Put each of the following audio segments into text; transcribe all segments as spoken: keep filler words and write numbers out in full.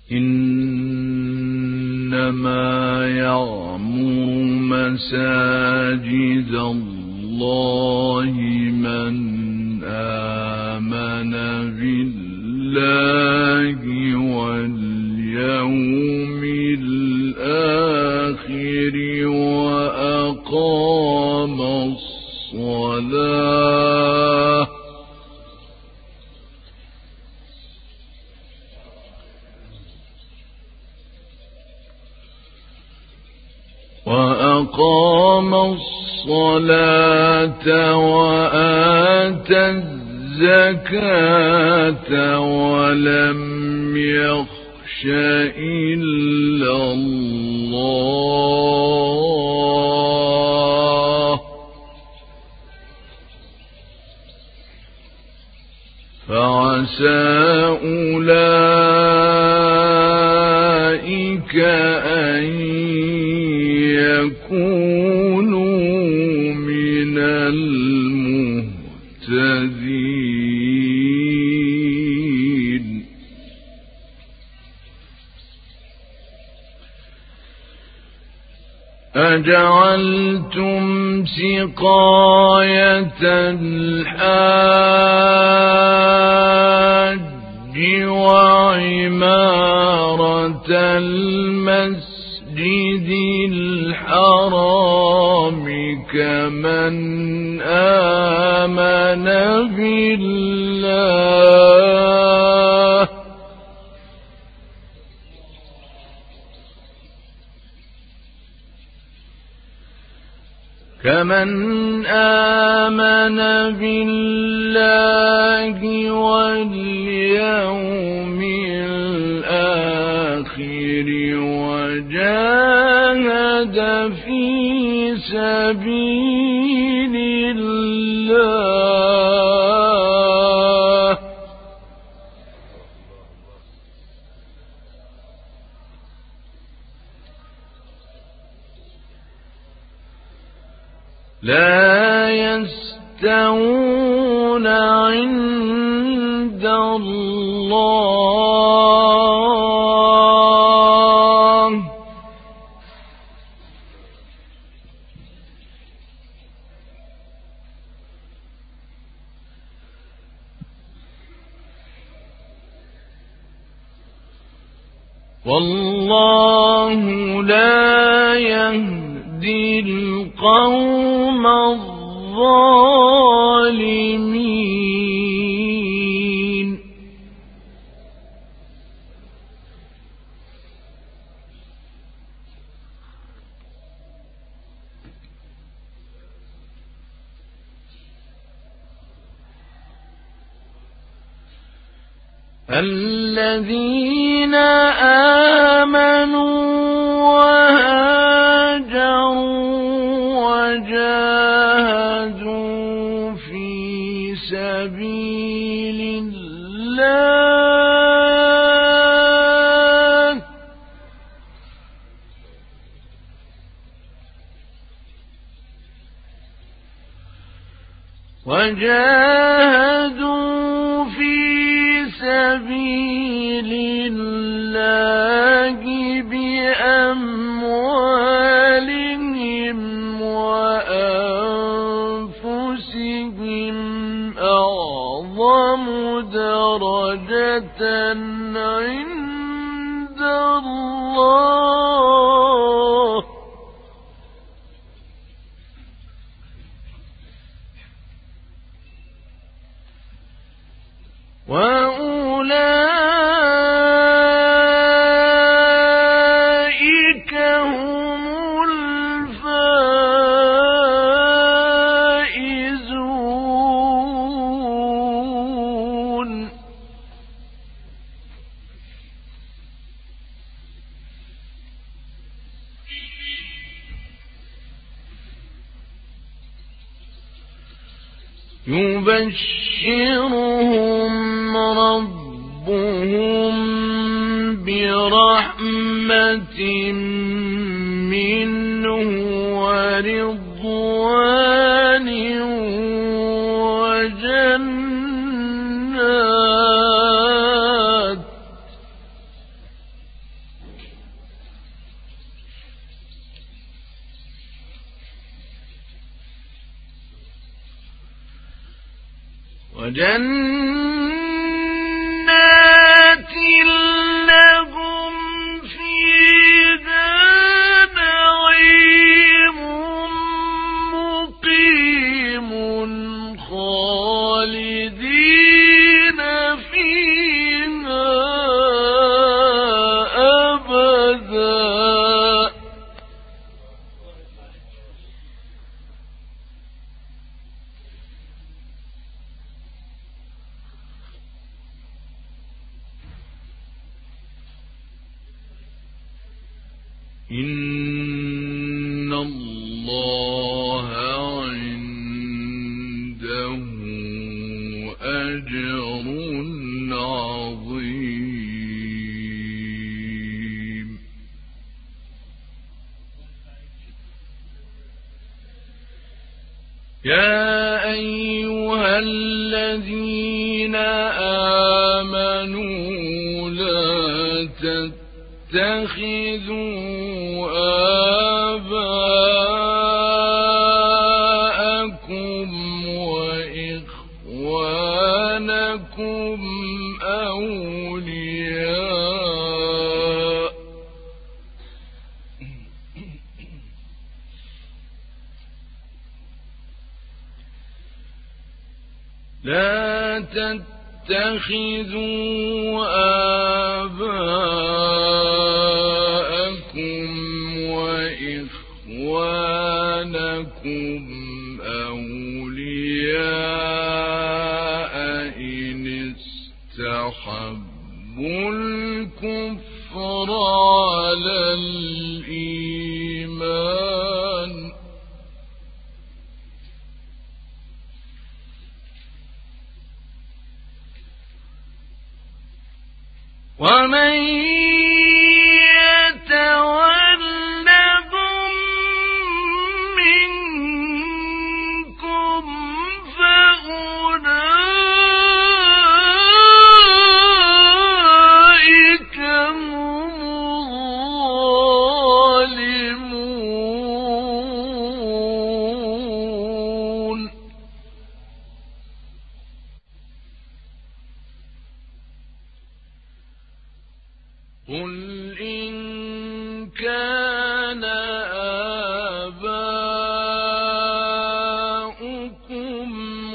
إنما يعمر مساجد الله من آمن بالله واليوم الآخر وأقام الصلاة وأقام الصلاة وآتى الزكاة ولم يخش إلا الله فعسى أولئك أن يكونوا من المهتدين. أجعلتم سقاية الحاج وعمارة المسجد الحرام كمن آمن بالله كمن آمن بالله واليوم الآخر وجاهد في سبيل الله لا يستوون عند الله والله لا يهدي القوم الظالمين. الذين آمنوا وهاجروا وجاهدوا في سبيل الله وجاهدوا في سبيل الله بأموالهم وأنفسهم أعظم درجة عند الله وأولئك هم الفائزون. يبشرهم ربهم برحمة منه ورضوان وجنات وجنات لهم فيها نعيم مقيم خالدين فيها أبدا. إن الله عنده أجر عظيم. يا أيها الذين آمنوا لا تتخذوا آباءكم وإخوانكم أولياء لا تتخذوا آباءكم وإخوانكم أولياء إن استحبوا الكفر على الإيمان ومن يتولهم منكم فأولئك هم الظالمون. قل إن كان آباؤكم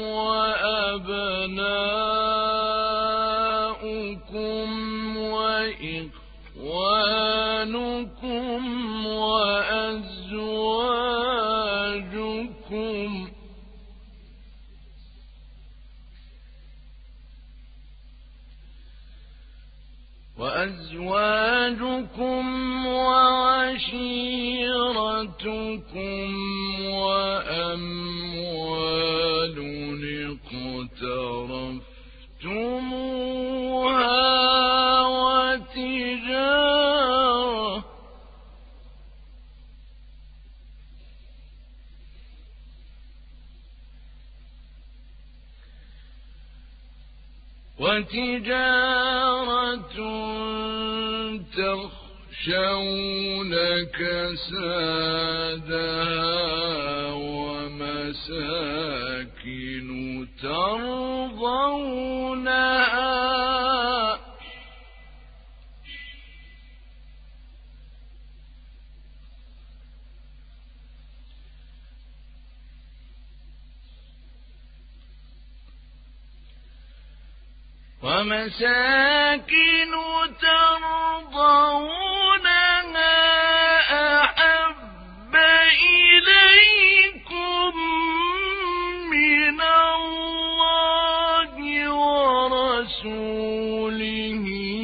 وأبناؤكم وإخوانكم وأزواجكم وأزواجكم وعشيرتكم وأموال اقترفتموها وتجارة وتجارة تخشون كسادها ومساكن ترضونها ومساكن ترضونها أحب إليكم من الله ورسوله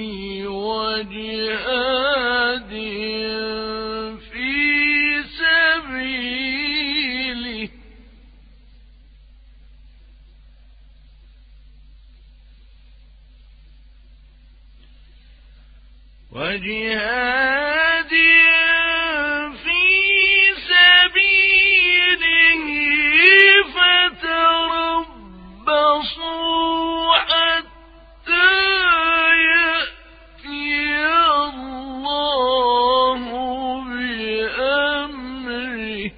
وجهاد في سبيله وجهاد في سبيله فتربصوا حتى يأتي الله بأمره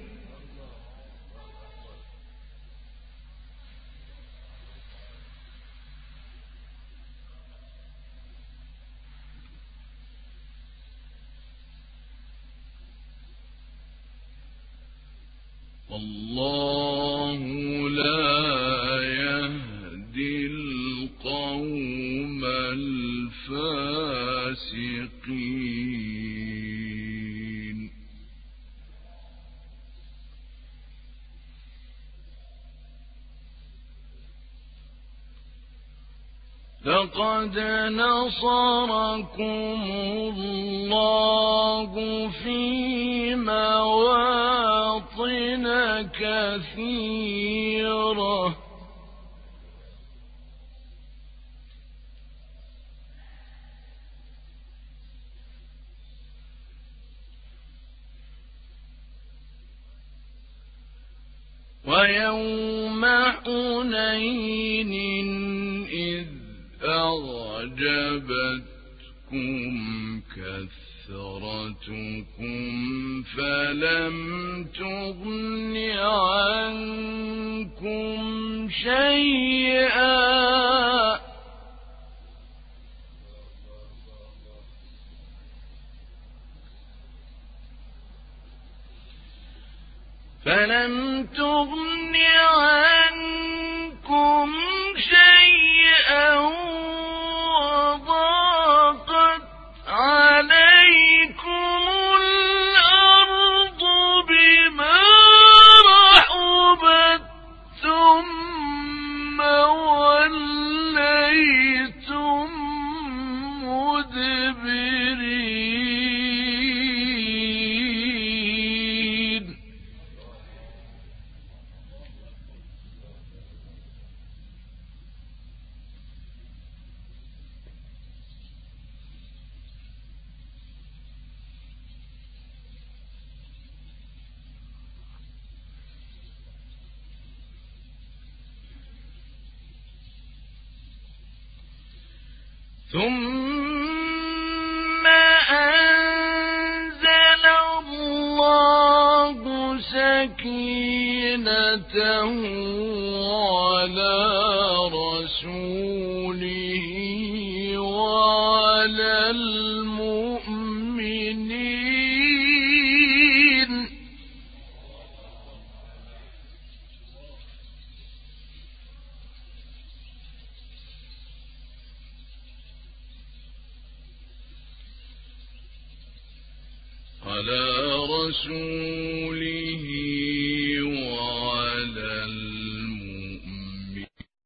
والله لا يهدي القوم الفاسقين. لقد نصركم الله في مواطن كثيرة ويوم حنين إذ أعجبتكم كثرتكم فلم تغن عنكم شيئا فلم تغن عنكم شيئا وضاقت عليكم الأرض بما رحبت ثم وليتم مدبرين. ثم أنزل الله سكينته على رسوله وعلى المؤمنين على رسوله وعلى المؤمنين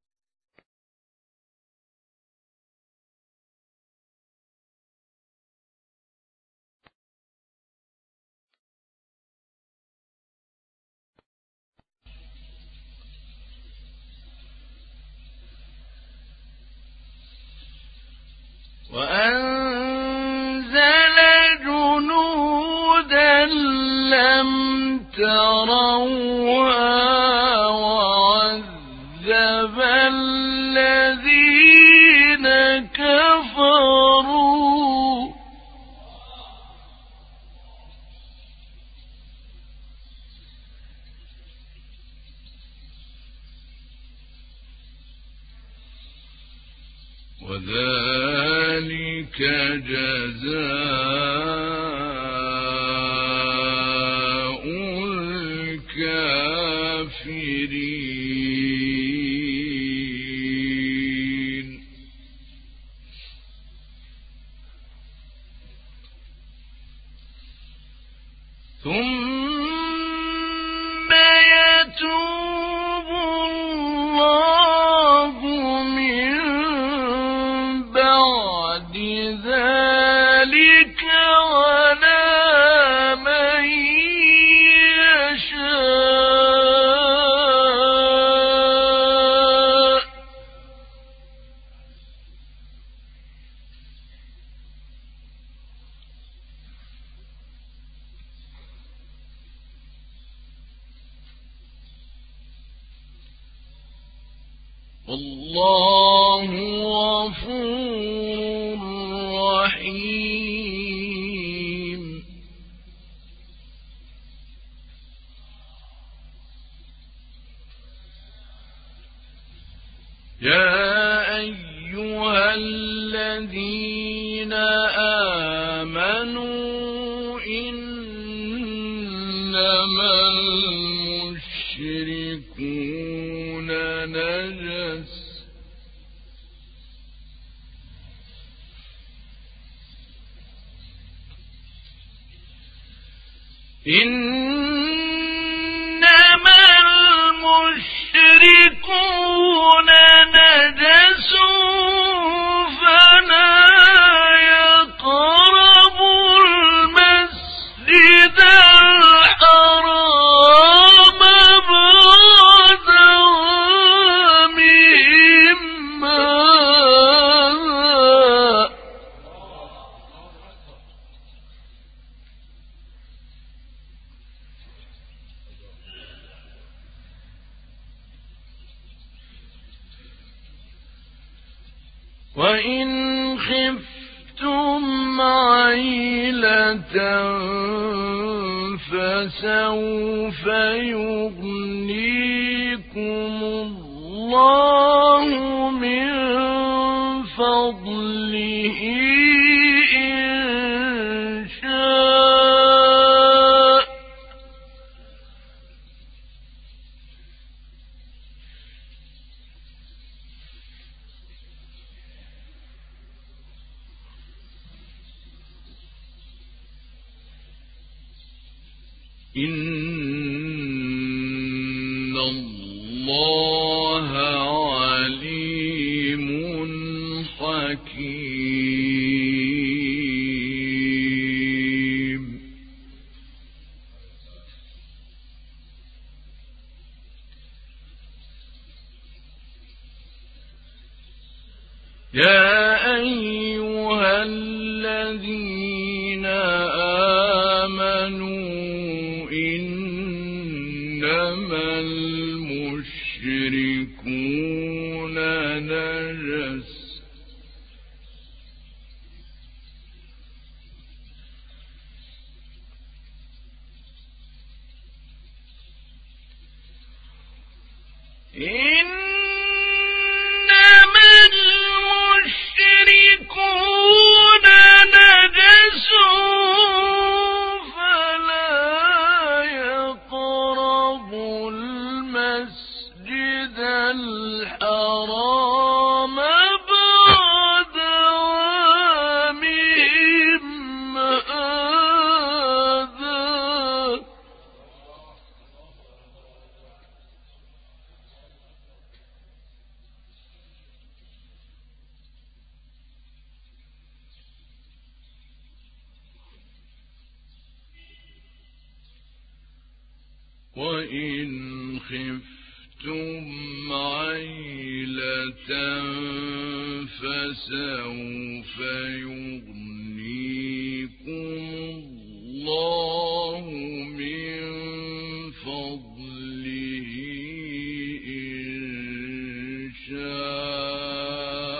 وأنزل جنودا لم تروها وعذب الذين كفروا وذلك جزاء الكافرين. ثم يتوب الله من بعد ذلك على من يشاء والله غفور رحيم. يا أيها الذين آمنوا إنما المشركون إنما المشركون نجس فلا يقربوا المسجد الحرام بعد عامهم هذا. وإن خفتم عيلة فسوف يغنيكم الله من فضله إن شاء. إن الله عليم حكيم. يا أيها الذين آمنوا إنما المشركون نجس إنما المشركون نجس الحرام بعد عامهم هذا. وإن خفتم عيلة فسوف يغنيكم الله من فضله إن شاء.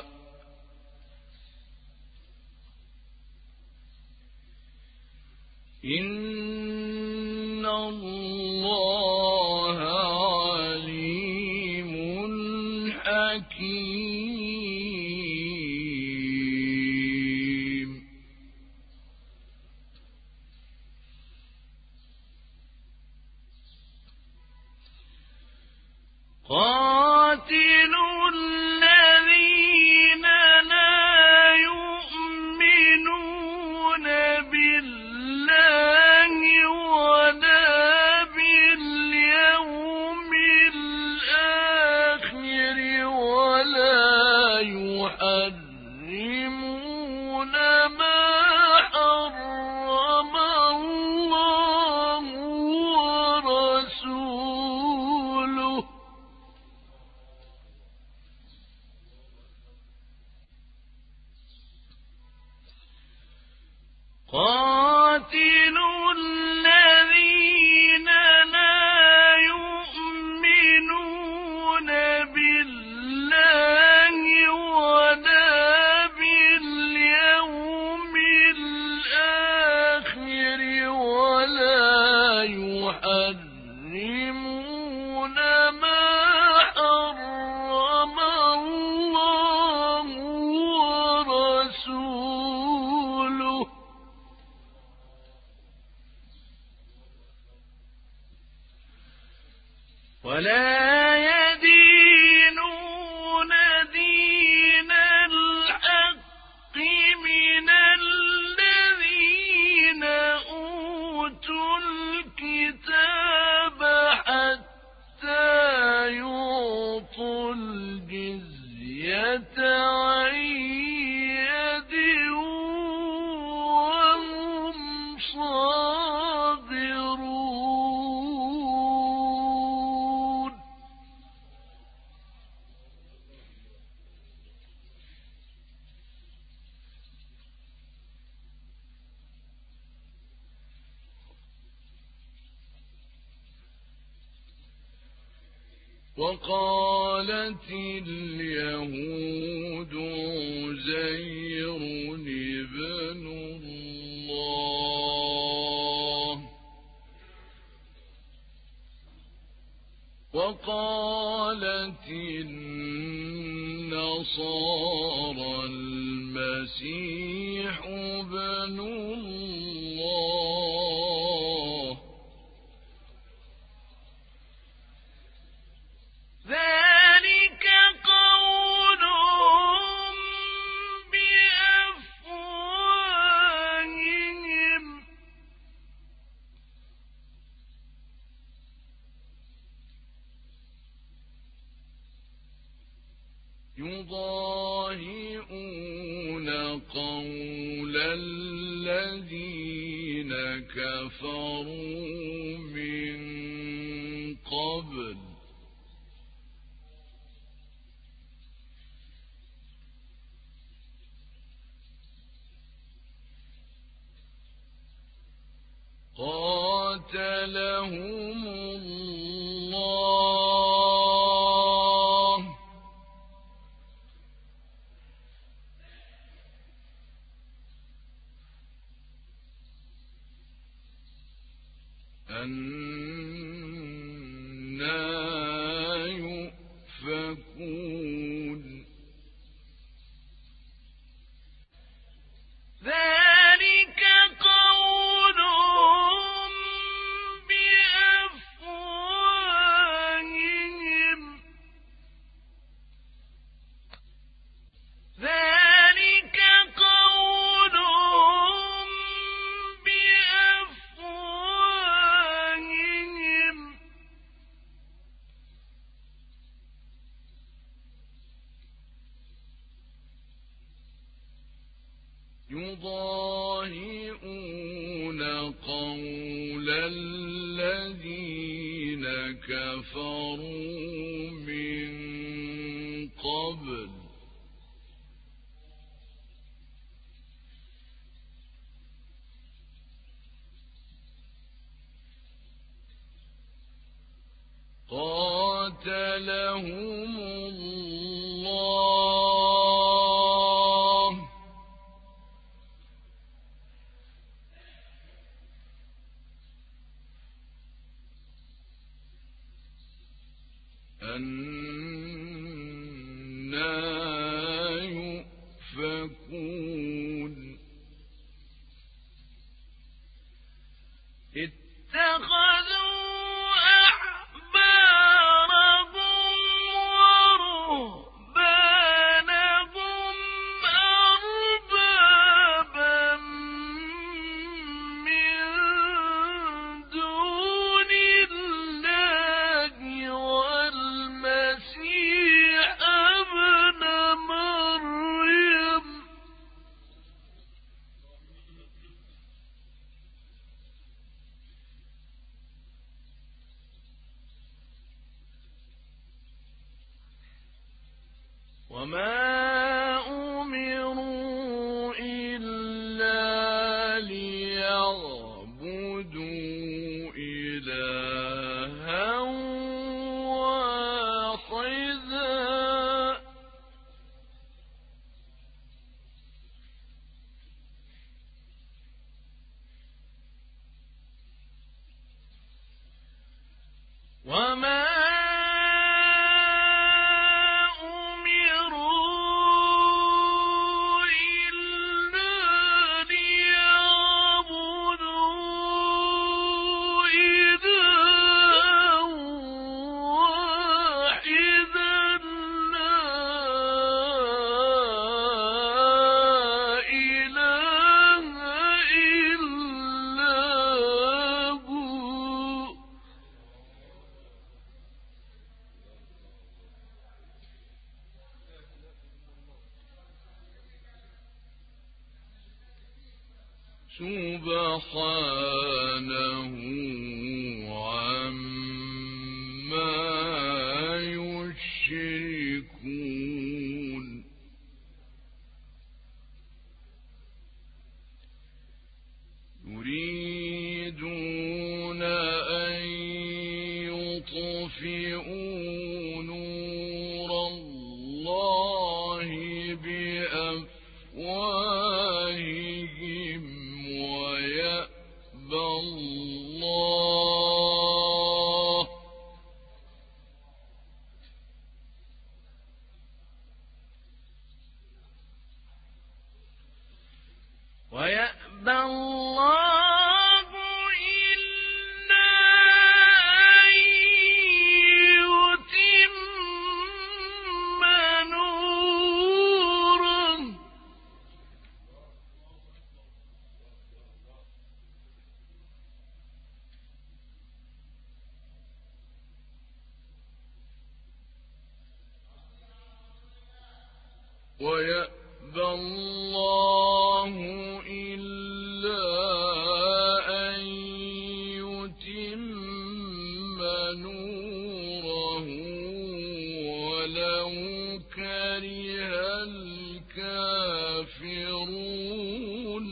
إن الله عليم حكيم. قاتلوا الذين لا يؤمنون بالله ولا باليوم الآخر ولا يحرمون ما حرم الله ورسوله قاتلوا الذين لا يؤمنون بالله ولا باليوم الآخر ولا يحرمون ما حرم الله ورسوله ولا يدينون دين الحق من الذين أوتوا وقالت اليهود عزير ابن الله وقالت النصارى المسيح ابن الله ذلك قولهم بأفواههم يضاهئون قول الذين كفروا من قبل قاتلهم الله أنى يؤفكون ذلك قولهم بأفواههم ذلك قولهم بأفواههم يضاهئون قول الذين كفروا من قبل قاتلهم الله أنى يؤفكون اتخذوا أحبارهم ورهبانهم أربابا من دون الله والمسيح ابن مريم وما أمروا إلا ليعبدوا إلها واحدا وما سبحانه عما يشركون يريدون أن يطفئوا الله إلا أن يتم نوره ويأبى الله إلا أن يتم نوره ولو كره الكافرون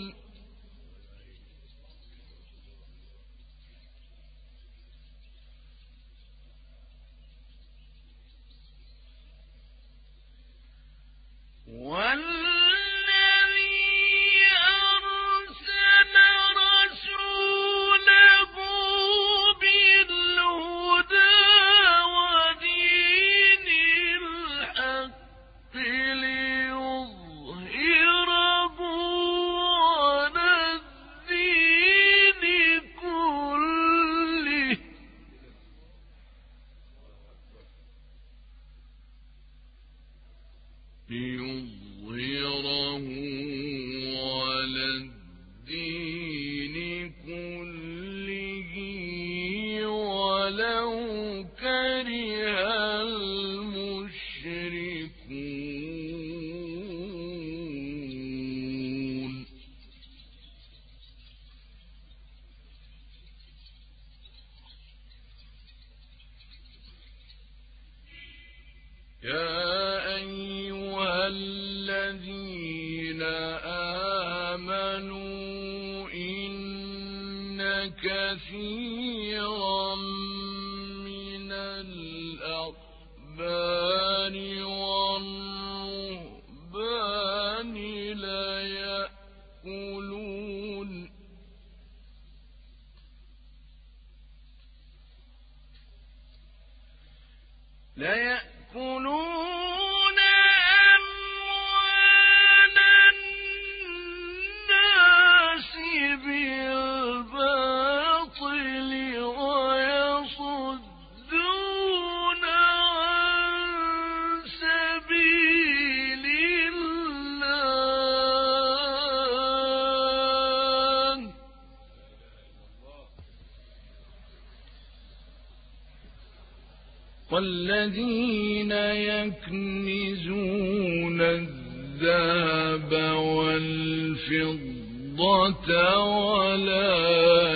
والذي أرسل رسوله بالهدى ودين الحق ليظهره على الدين كله ليظهره على الدين كله ولو كره المشركون يا أيها الذين آمنوا إن كثيرا من الأحبار والرهبان ليأكلون ليأكلون أموال الناس بالباطل ويصدون عن سبيل الله والذين يكنزون الذهب والفضة ولا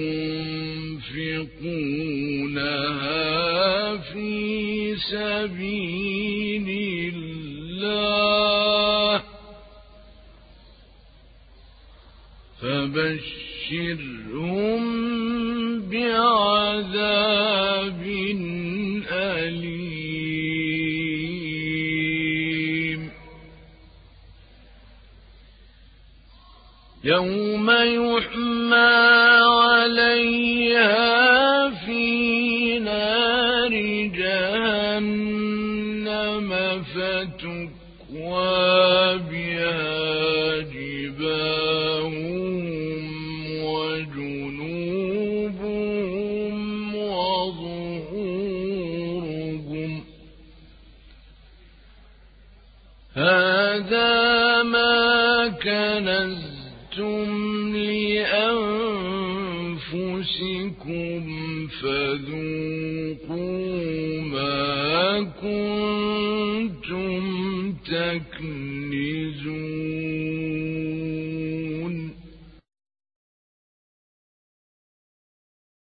ينفقونها في سبيل الله فبشرهم بعذاب أليم يوم يحمى عليها في نار جهنم فتكوى بها جباههم وجنوبهم وظهورهم هذا ما كنزتم لأنفسكم فذوقوا ما كنتم تكنزون